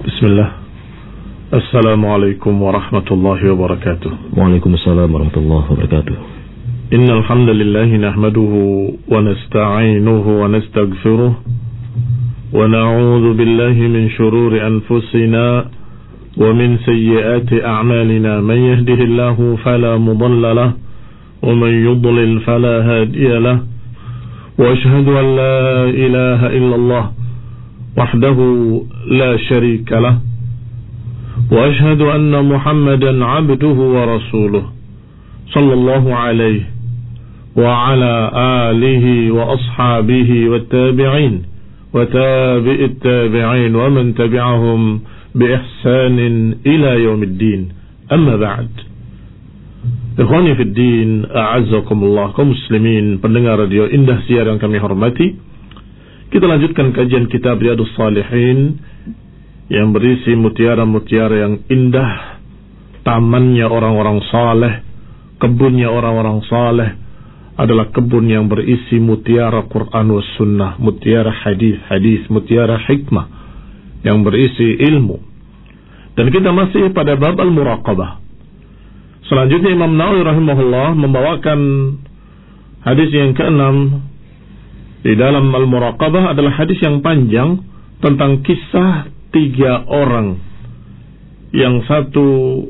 Bismillah. Assalamualaikum warahmatullahi wabarakatuh. Waalaikumsalam warahmatullahi wabarakatuh. Innal hamdalillah nahmaduhu wa nasta'inuhu wa nastaghfiruh wa na'udzu billahi min shururi anfusina wa min sayyiati a'malina. Man yahdihillahu fala mudilla lahu wa man yudlil fala hadiya lahu. Wa ashhadu an la ilaha illallah wahdahu la syarika lahu wa ashhadu anna Muhammadan 'abduhu wa rasuluh sallallahu alaihi wa ala alihi wa ashabihi wat tabi'in wa tabi'it tabi'in wa man tabi'ahum bi ihsanin ila yaumiddin. Amma ba'd. Ikhwani fid din, a'azzakumullah, kaum muslimin pendengar radio Indah Siar yang kami hormati. Kita lanjutkan kajian kitab Riyadhus Shalihin yang berisi mutiara-mutiara yang indah, tamannya orang-orang saleh, kebunnya orang-orang saleh adalah kebun yang berisi mutiara Quran was sunnah, mutiara hadis, mutiara hikmah yang berisi ilmu. Dan kita masih pada bab al-muraqabah. Selanjutnya Imam Nawawi rahimahullah membawakan hadis yang ke-6 di dalam al-muraqabah, adalah hadis yang panjang tentang kisah 3 orang. Yang satu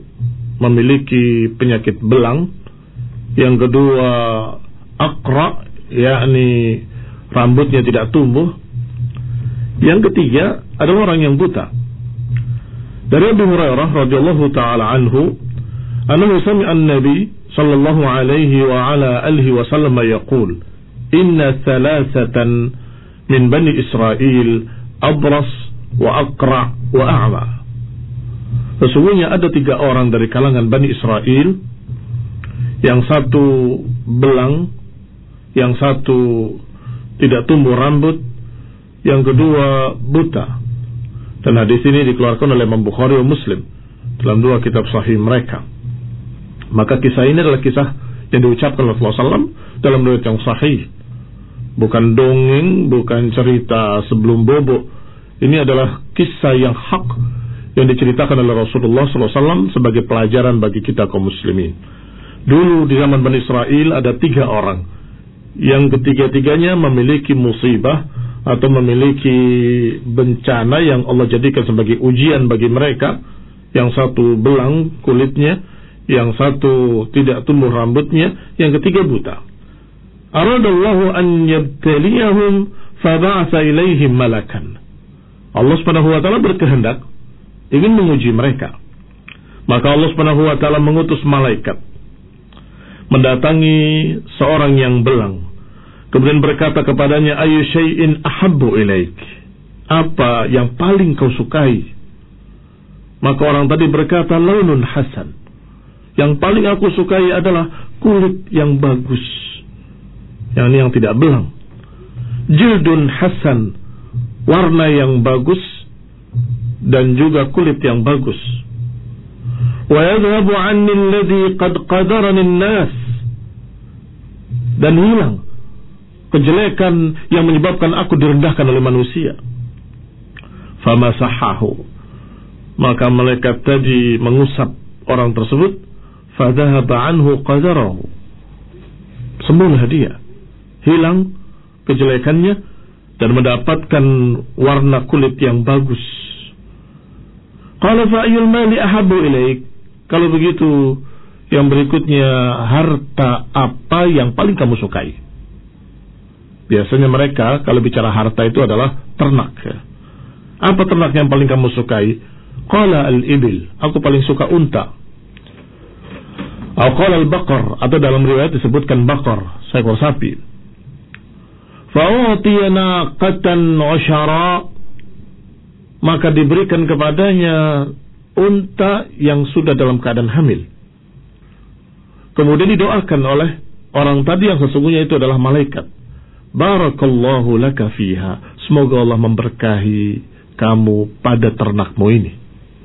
memiliki penyakit belang, yang kedua aqra, yakni rambutnya tidak tumbuh, yang ketiga adalah orang yang buta. Dari Abu Hurairah radhiyallahu taala anhu, annahu sami'a an-nabi sallallahu alaihi wa ala alihi wa sallam yaqul, inna thalathatan min bani Israel abras wa aqra wa a'ma. Sesungguhnya ada 3 orang dari kalangan Bani Israel, yang satu belang, yang satu tidak tumbuh rambut, yang kedua buta. Dan hadis ini dikeluarkan oleh Imam Bukhari dan Muslim dalam 2 kitab sahih mereka. Maka kisah ini adalah kisah yang diucapkan oleh Rasulullah SAW dalam riwayat yang sahih. Bukan dongeng, bukan cerita sebelum bobo. Ini adalah kisah yang hak yang diceritakan oleh Rasulullah SAW sebagai pelajaran bagi kita kaum muslimin. Dulu di zaman Bani Israel ada 3 orang yang ketiga-tiganya memiliki musibah atau memiliki bencana yang Allah jadikan sebagai ujian bagi mereka. Yang satu belang kulitnya, yang satu tidak tumbuh rambutnya, yang ketiga buta. Aradallahu an yabtaliyahum faba'atha ilaihim malakan. Allah Subhanahu wa taala berkehendak ingin menguji mereka. Maka Allah Subhanahu wa taala mengutus malaikat mendatangi seorang yang belang. Kemudian berkata kepadanya, ayu syai'in ahabbu ilaik? Apa yang paling kau sukai? Maka orang tadi berkata, launun hasan. Yang paling aku sukai adalah kulit yang bagus, yang tidak belang. Jildun hasan, warna yang bagus dan juga kulit yang bagus. Wa yadhhabu 'anni alladhi qad qadarani an-nas, dan hilang kejelekan yang menyebabkan aku direndahkan oleh manusia. Famasahahu, maka malaikat tadi mengusap orang tersebut. Fadhahaba 'anhu qadarahu, sembuhlah dia, hilang kejelekannya dan mendapatkan warna kulit yang bagus. Qala fa ayyul mali ahabbu ilaik? Kalau begitu, yang berikutnya, harta apa yang paling kamu sukai? Biasanya mereka kalau bicara harta itu adalah ternak. Apa ternak yang paling kamu sukai? Qala al-ibil, aku paling suka unta. Atau qala al-baqar, atau dalam riwayat disebutkan baqar, seekor sapi. Fa'utiya naqatan usyara, maka diberikan kepadanya unta yang sudah dalam keadaan hamil. Kemudian didoakan oleh orang tadi yang sesungguhnya itu adalah malaikat. Barakallahu laka fiha, semoga Allah memberkahi kamu pada ternakmu ini.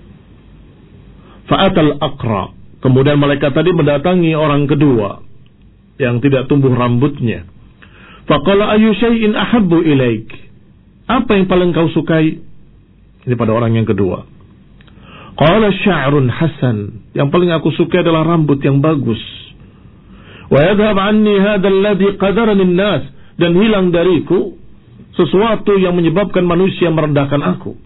Fa'atal aqra, kemudian malaikat tadi mendatangi orang kedua yang tidak tumbuh rambutnya. Faqala ayu syai'in ahabbu ilaik? Apa yang paling kau sukai? Ini pada orang yang kedua. Qala sya'run hasan, yang paling aku suka adalah rambut yang bagus. Wa yadhhab anni hadha alladhi qadarani an-nas, dan hilang dariku sesuatu yang menyebabkan manusia merendahkan aku.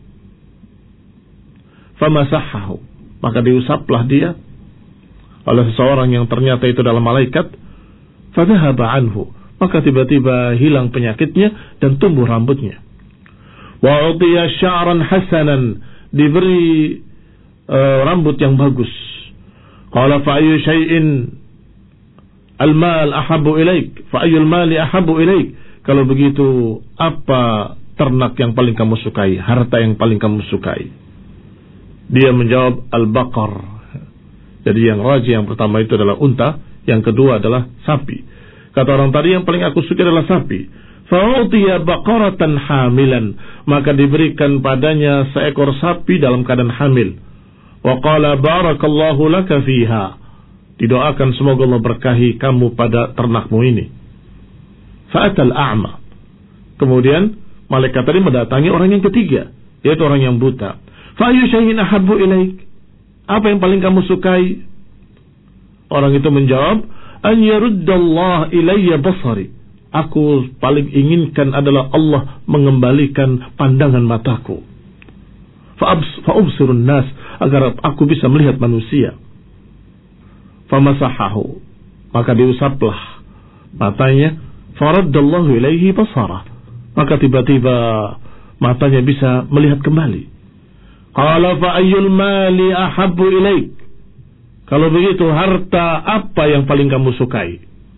Famasahahu, maka diusaplah dia oleh seseorang yang ternyata itu adalah malaikat. Fadhahaba anhu, maka tiba-tiba hilang penyakitnya dan tumbuh rambutnya. Wa utiya sya'ran hasanan, diberi rambut yang bagus. Qala fa ayyu syai'in al-mal ahabbu ilaik, fa ayyul mali ahabbu ilaik. Kalau begitu, apa ternak yang paling kamu sukai, harta yang paling kamu sukai? Dia menjawab al-baqar. Jadi yang rajih yang pertama itu adalah unta, yang kedua adalah sapi. Kata orang tadi, yang paling aku suka adalah sapi. Fa'utiya baqaratan hamilan, maka diberikan padanya seekor sapi dalam keadaan hamil. Wa qala barakallahu laka fiha, didoakan semoga Allah berkahi kamu pada ternakmu ini. Fa'atal a'ma, kemudian malaikat tadi mendatangi orang yang ketiga, yaitu orang yang buta. Fa'ayyu syai'in ahabbu ilaik, apa yang paling kamu sukai? Orang itu menjawab, an yaruddallah ilayya basari, aku paling inginkan adalah Allah mengembalikan pandangan mataku. Fa'ubsirun nas, agar aku bisa melihat manusia. Famasahahu, maka diusaplah matanya. Faraddallahu ilaihi basara, maka tiba-tiba matanya bisa melihat kembali. Qala fa ayyul mali ahabbu ilaik, kalau begitu harta apa yang paling kamu sukai?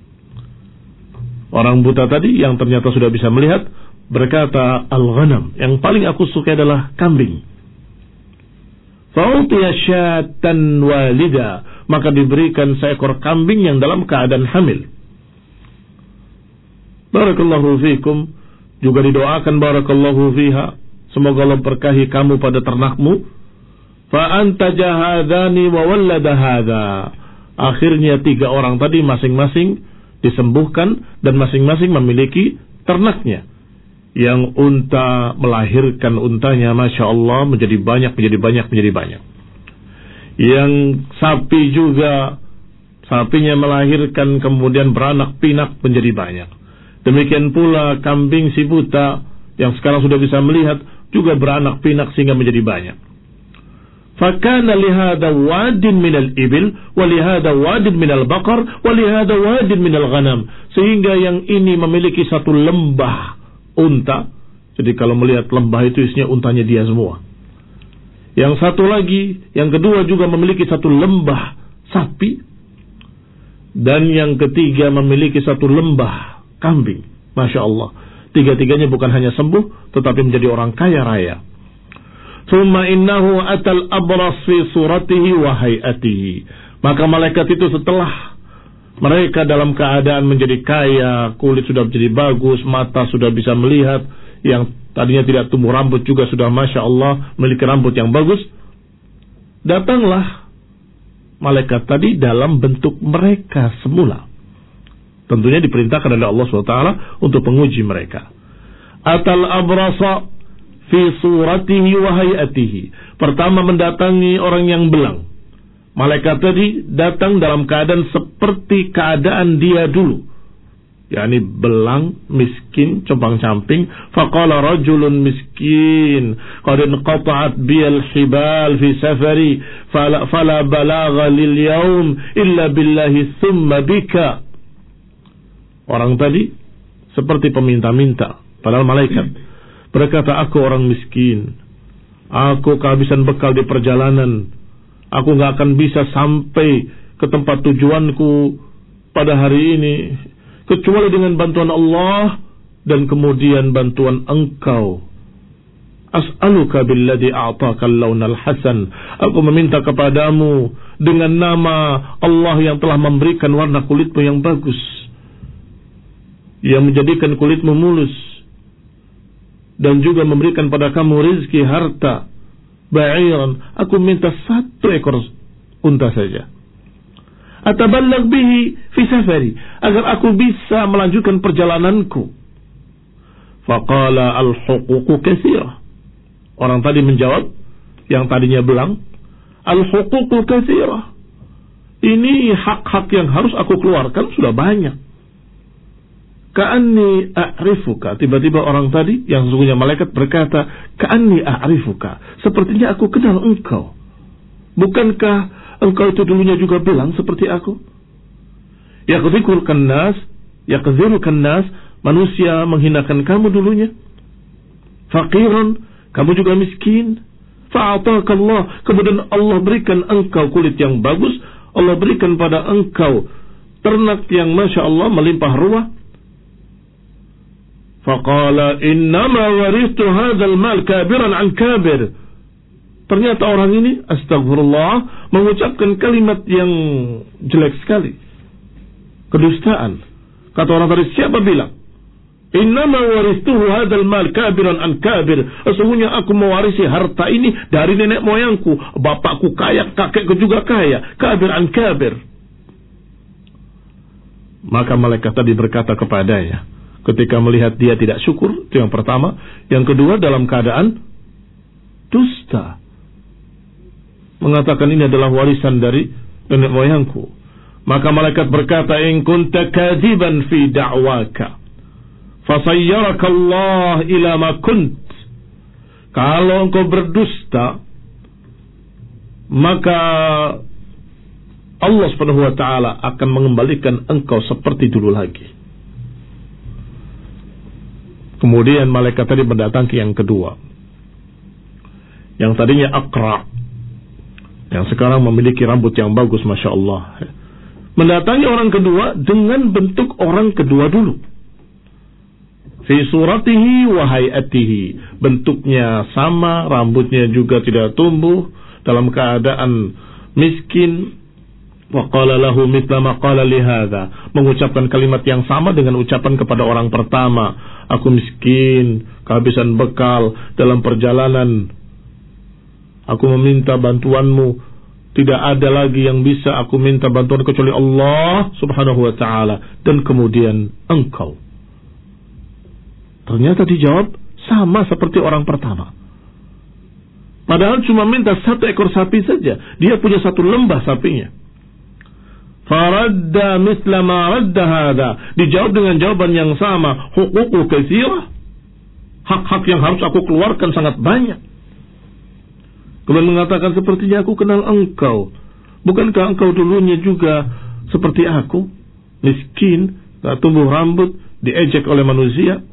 Orang buta tadi yang ternyata sudah bisa melihat berkata, al-ghanam, yang paling aku suka adalah kambing. Fa'utiya syatan walida, maka diberikan seekor kambing yang dalam keadaan hamil. Barakallahu fikum, juga didoakan barakallahu fiha, semoga Allah berkahi kamu pada ternakmu. Fa'antaja hadani wa wallada hadha, akhirnya 3 orang tadi masing-masing disembuhkan dan masing-masing memiliki ternaknya. Yang unta melahirkan untanya, Masya Allah, menjadi banyak. Yang sapi juga, sapinya melahirkan kemudian beranak pinak menjadi banyak. Demikian pula kambing si buta yang sekarang sudah bisa melihat juga beranak pinak sehingga menjadi banyak. Fakana lihada wadin minal ibil, walihada wadin minal bakar, walihada wadin minal ghanam, sehingga yang ini memiliki satu lembah unta. Jadi kalau melihat lembah itu isinya untanya dia semua. Yang satu lagi, yang kedua juga memiliki satu lembah sapi, dan yang ketiga memiliki satu lembah kambing. Masya Allah, 3-tiganya bukan hanya sembuh, tetapi menjadi orang kaya raya. Thumma innahu atal abras fi suratihi wa hayatihi, maka malaikat itu setelah mereka dalam keadaan menjadi kaya, kulit sudah menjadi bagus, mata sudah bisa melihat, yang tadinya tidak tumbuh rambut juga sudah Masya Allah memiliki rambut yang bagus, datanglah malaikat tadi dalam bentuk mereka semula. Tentunya diperintahkan oleh Allah SWT untuk menguji mereka. Atal abrasa fi suratihi wa hayatihi, pertama mendatangi orang yang belang. Malaikat tadi datang dalam keadaan seperti keadaan dia dulu, yakni belang, miskin, compang-camping. Faqala rajulun miskin qad inqata'at biyal hibal fi safari fala balagha lil yawm illa billahi thumma bika. Orang tadi seperti peminta-minta, padahal malaikat berkata, aku orang miskin, aku kehabisan bekal di perjalanan, aku gak akan bisa sampai ke tempat tujuanku pada hari ini kecuali dengan bantuan Allah dan kemudian bantuan engkau. As'aluka billadhi a'taka al-lawnal hasan, aku meminta kepadamu dengan nama Allah yang telah memberikan warna kulitmu yang bagus, yang menjadikan kulitmu mulus, dan juga memberikan pada kamu rizki harta. Ba'iran, aku minta 1 ekor unta saja. Ataballag bihi fi safari, agar aku bisa melanjutkan perjalananku. Faqala al-huququ katsira, orang tadi menjawab, yang tadinya belang, Al-huququ katsirah. Ini hak-hak yang harus aku keluarkan sudah banyak. Ka'anni a'rifuka. Tiba-tiba orang tadi yang sesungguhnya malaikat berkata, Ka'anni a'rifuka. Sepertinya aku kenal engkau. Bukankah engkau itu dulunya juga bilang seperti aku? Yakdhirukan nas, manusia menghinakan kamu dulunya. Faqirun, kamu juga miskin. Fa'atakallah, kemudian Allah berikan engkau kulit yang bagus. Allah berikan pada engkau ternak yang Masya Allah melimpah ruah. Faqala innama waristu hadzal mal kabiran an kabir. Ternyata orang ini astagfirullah mengucapkan kalimat yang jelek sekali. Kedustaan. Kata orang tadi, siapa bilang? Innama waristuhu hadzal mal kabiran an kabir. Sesungguhnya aku mewarisi harta ini dari nenek moyangku. Bapakku kaya, kakekku juga kaya. Kabir an kabir. Maka malaikat tadi berkata kepadanya, ketika melihat dia tidak syukur, itu yang pertama. Yang kedua, dalam keadaan dusta, mengatakan ini adalah warisan dari nenek moyangku. Maka malaikat berkata, in kunta kadiban fi da'waka fasayyaraka Allah ila ma kunt. Kalau engkau berdusta, maka Allah Subhanahu wa taala akan mengembalikan engkau seperti dulu lagi. Kemudian malaikat tadi mendatangi yang kedua, yang tadinya Aqra, yang sekarang memiliki rambut yang bagus, Masya Allah. Mendatangi orang kedua dengan bentuk orang kedua dulu. Fi suratihi wa hayatihi. Bentuknya sama, rambutnya juga tidak tumbuh, dalam keadaan miskin. Wa qala lahu mithla ma qala li hadza. Mengucapkan kalimat yang sama dengan ucapan kepada orang pertama. Aku miskin, kehabisan bekal dalam perjalanan. Aku meminta bantuanmu. Tidak ada lagi yang bisa aku minta bantuan kecuali Allah Subhanahu wa ta'ala. Dan kemudian engkau. Ternyata dijawab sama seperti orang pertama. Padahal cuma minta 1 ekor sapi saja. Dia punya 1 lembah sapinya. Faradda misla ma radda hadha. Dijawab dengan jawaban yang sama. Huququ katsirah. Hak-hak yang harus aku keluarkan sangat banyak. Kemudian mengatakan, sepertinya aku kenal engkau. Bukankah engkau dulunya juga seperti aku? Miskin, tak tumbuh rambut, diejek oleh manusia.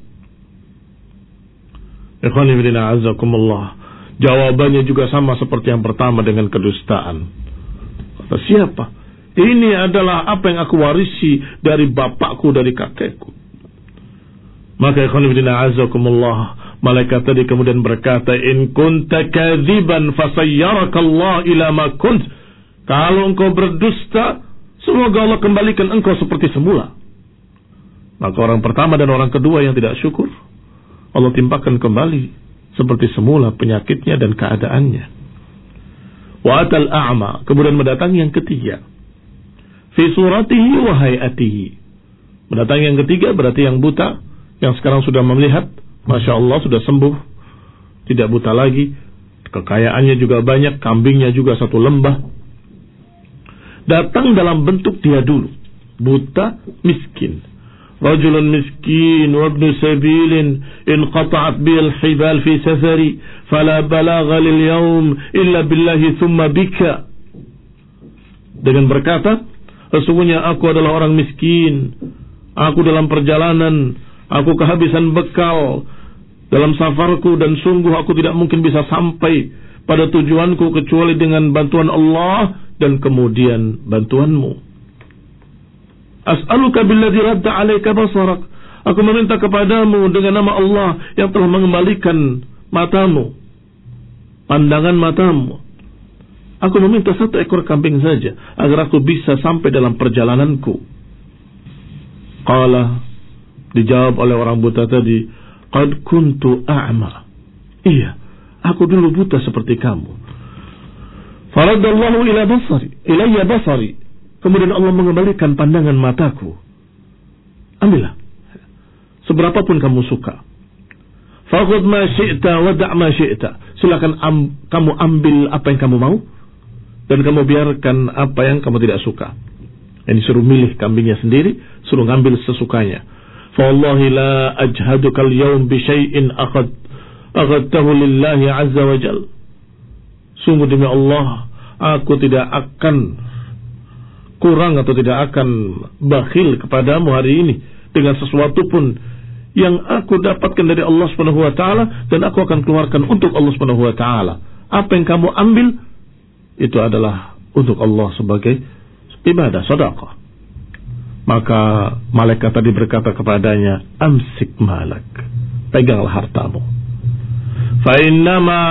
Ikhwani fillah azakumullah. Jawabannya juga sama seperti yang pertama dengan kedustaan. Kata siapa? Ini adalah apa yang aku warisi dari bapakku, dari kakekku. Maka ikhwani fillah azakumullah, malaikat tadi kemudian berkata, in kunta kadziban fasayyarakallah ila ma kunt. Kalau engkau berdusta, semoga Allah kembalikan engkau seperti semula. Maka orang pertama dan orang kedua yang tidak syukur, Allah timpakan kembali seperti semula penyakitnya dan keadaannya. Wa atal a'ma, kemudian mendatangi yang ketiga. Fi suratihi wa hayatihi. Mendatangi yang ketiga berarti yang buta, yang sekarang sudah melihat, Masya Allah sudah sembuh, tidak buta lagi, kekayaannya juga banyak, kambingnya juga 1 lembah. Datang dalam bentuk dia dulu, buta, miskin. Rajulun miskin wa ibnu sabilin inqata'at bil hibal fi safari fala balagha lil yawm illa billahi thumma bika. Dengan berkata, sesungguhnya aku adalah orang miskin, aku dalam perjalanan, aku kehabisan bekal dalam safarku, dan sungguh aku tidak mungkin bisa sampai pada tujuanku kecuali dengan bantuan Allah dan kemudian bantuanmu. As'aluka billadzi radda 'alaika basarak. Aku meminta kepadamu dengan nama Allah yang telah mengembalikan matamu, pandangan matamu. Aku meminta 1 ekor kambing saja agar aku bisa sampai dalam perjalananku. Qala, dijawab oleh orang buta tadi, qad kuntu a'ma. Iya, aku dulu buta seperti kamu. Faradallahu ilayya basari. Kemudian Allah mengembalikan pandangan mataku. Ambillah seberapapun kamu suka. Fakhudh ma syi'ta wa da' ma syi'ta. Silakan kamu ambil apa yang kamu mau, dan kamu biarkan apa yang kamu tidak suka. Ini suruh milih kambingnya sendiri, suruh ngambil sesukanya. Fawallahi la ajhaduka al-yawm bi syai'in akhadtahu lillahi azza wa jal. Sungguh demi Allah, aku tidak akan kurang atau tidak akan bakhil kepadamu hari ini dengan sesuatu pun yang aku dapatkan dari Allah Subhanahu wa taala, dan aku akan keluarkan untuk Allah Subhanahu wa taala. Apa yang kamu ambil itu adalah untuk Allah sebagai ibadah, sedekah. Maka malaikat tadi berkata kepadanya, amsik malak, peganglah hartamu. Fa innama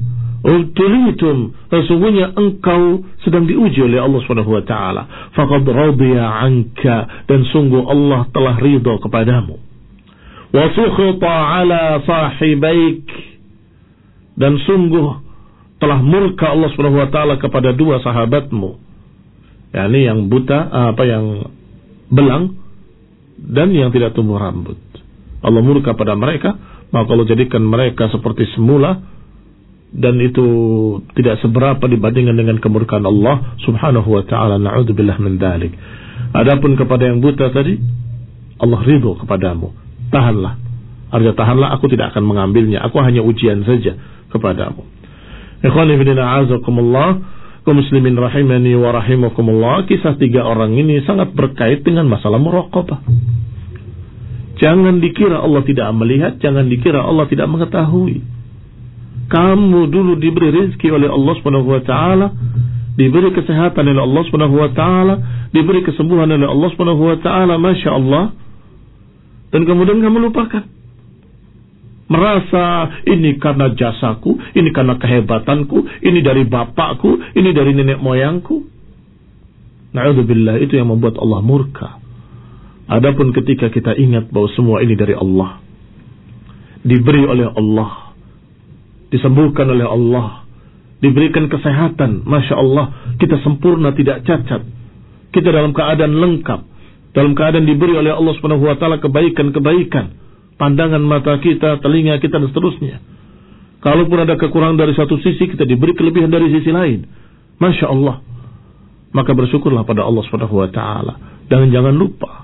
ubtulitum, sesungguhnya engkau sedang diuji oleh Allah Subhanahu wa taala. Faqad radiya anka, dan sungguh Allah telah ridha kepadamu. Wa sukhita ala sahibaik, dan sungguh telah murka Allah Subhanahu wa taala kepada dua sahabatmu, yakni yang buta, yang belang dan yang tidak tumbuh rambut. Allah murka pada mereka, maka Allah jadikan mereka seperti semula, dan itu tidak seberapa dibandingkan dengan kemurkaan Allah Subhanahu wa taala. Na'udzubillah min dzalik. Adapun kepada yang buta tadi, Allah ridho kepadamu. Tahanlah. Artinya tahanlah, aku tidak akan mengambilnya. Aku hanya ujian saja kepadamu. Ikhwani fillah, a'azakumullah, kaum muslimin rahimani wa rahimakumullah. Kisah tiga orang ini sangat berkait dengan masalah muraqabah. Jangan dikira Allah tidak melihat, jangan dikira Allah tidak mengetahui. Kamu dulu diberi rezeki oleh Allah Subhanahu wa taala, diberi kesehatan oleh Allah Subhanahu wa taala, diberi kesembuhan oleh Allah Subhanahu wa taala, Masya Allah. Dan kemudian kamu lupakan. Merasa ini karena jasaku, ini karena kehebatanku, ini dari bapakku, ini dari nenek moyangku. Na'udzubillah, itu yang membuat Allah murka. Adapun ketika kita ingat bahwa semua ini dari Allah, diberi oleh Allah, disembuhkan oleh Allah, diberikan kesehatan, Masya Allah, kita sempurna, tidak cacat, kita dalam keadaan lengkap, dalam keadaan diberi oleh Allah Subhanahu wa taala kebaikan-kebaikan, pandangan mata kita, telinga kita, dan seterusnya. Kalaupun ada kekurangan dari satu sisi, kita diberi kelebihan dari sisi lain, Masya Allah. Maka bersyukurlah pada Allah Subhanahu wa taala. Dan jangan lupa,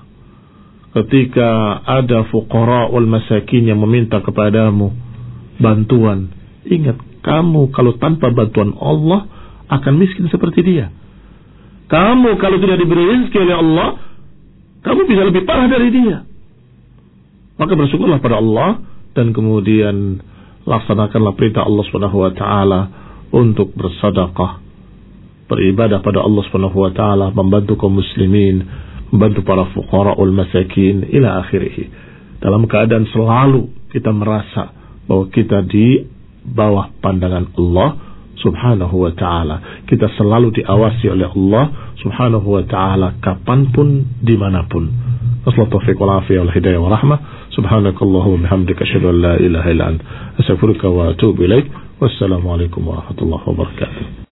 ketika ada fuqara wal masakin yang meminta kepadamu bantuan, ingat, kamu kalau tanpa bantuan Allah akan miskin seperti dia. Kamu kalau tidak diberi rezeki oleh Allah, kamu bisa lebih parah dari dia. Maka bersyukurlah pada Allah, dan kemudian laksanakanlah perintah Allah Subhanahu wa taala untuk bersedekah, beribadah pada Allah Subhanahu wa taala, membantu kaum muslimin, membantu para fuqara wal masakin ila akhirih. Dalam keadaan selalu kita merasa bahwa kita di bawah pandangan Allah Subhanahu wa ta'ala. Kita selalu diawasi oleh Allah Subhanahu wa ta'ala kapanpun, dimanapun. Wassalamualaikum warahmatullahi wabarakatuh. Hidayah wa rahmah. Subhanakallahumma bihamdika asyhadu an la ilaha illa anta astaghfiruka wa atubu ilaik. Wassalamualaikum warahmatullahi wabarakatuh.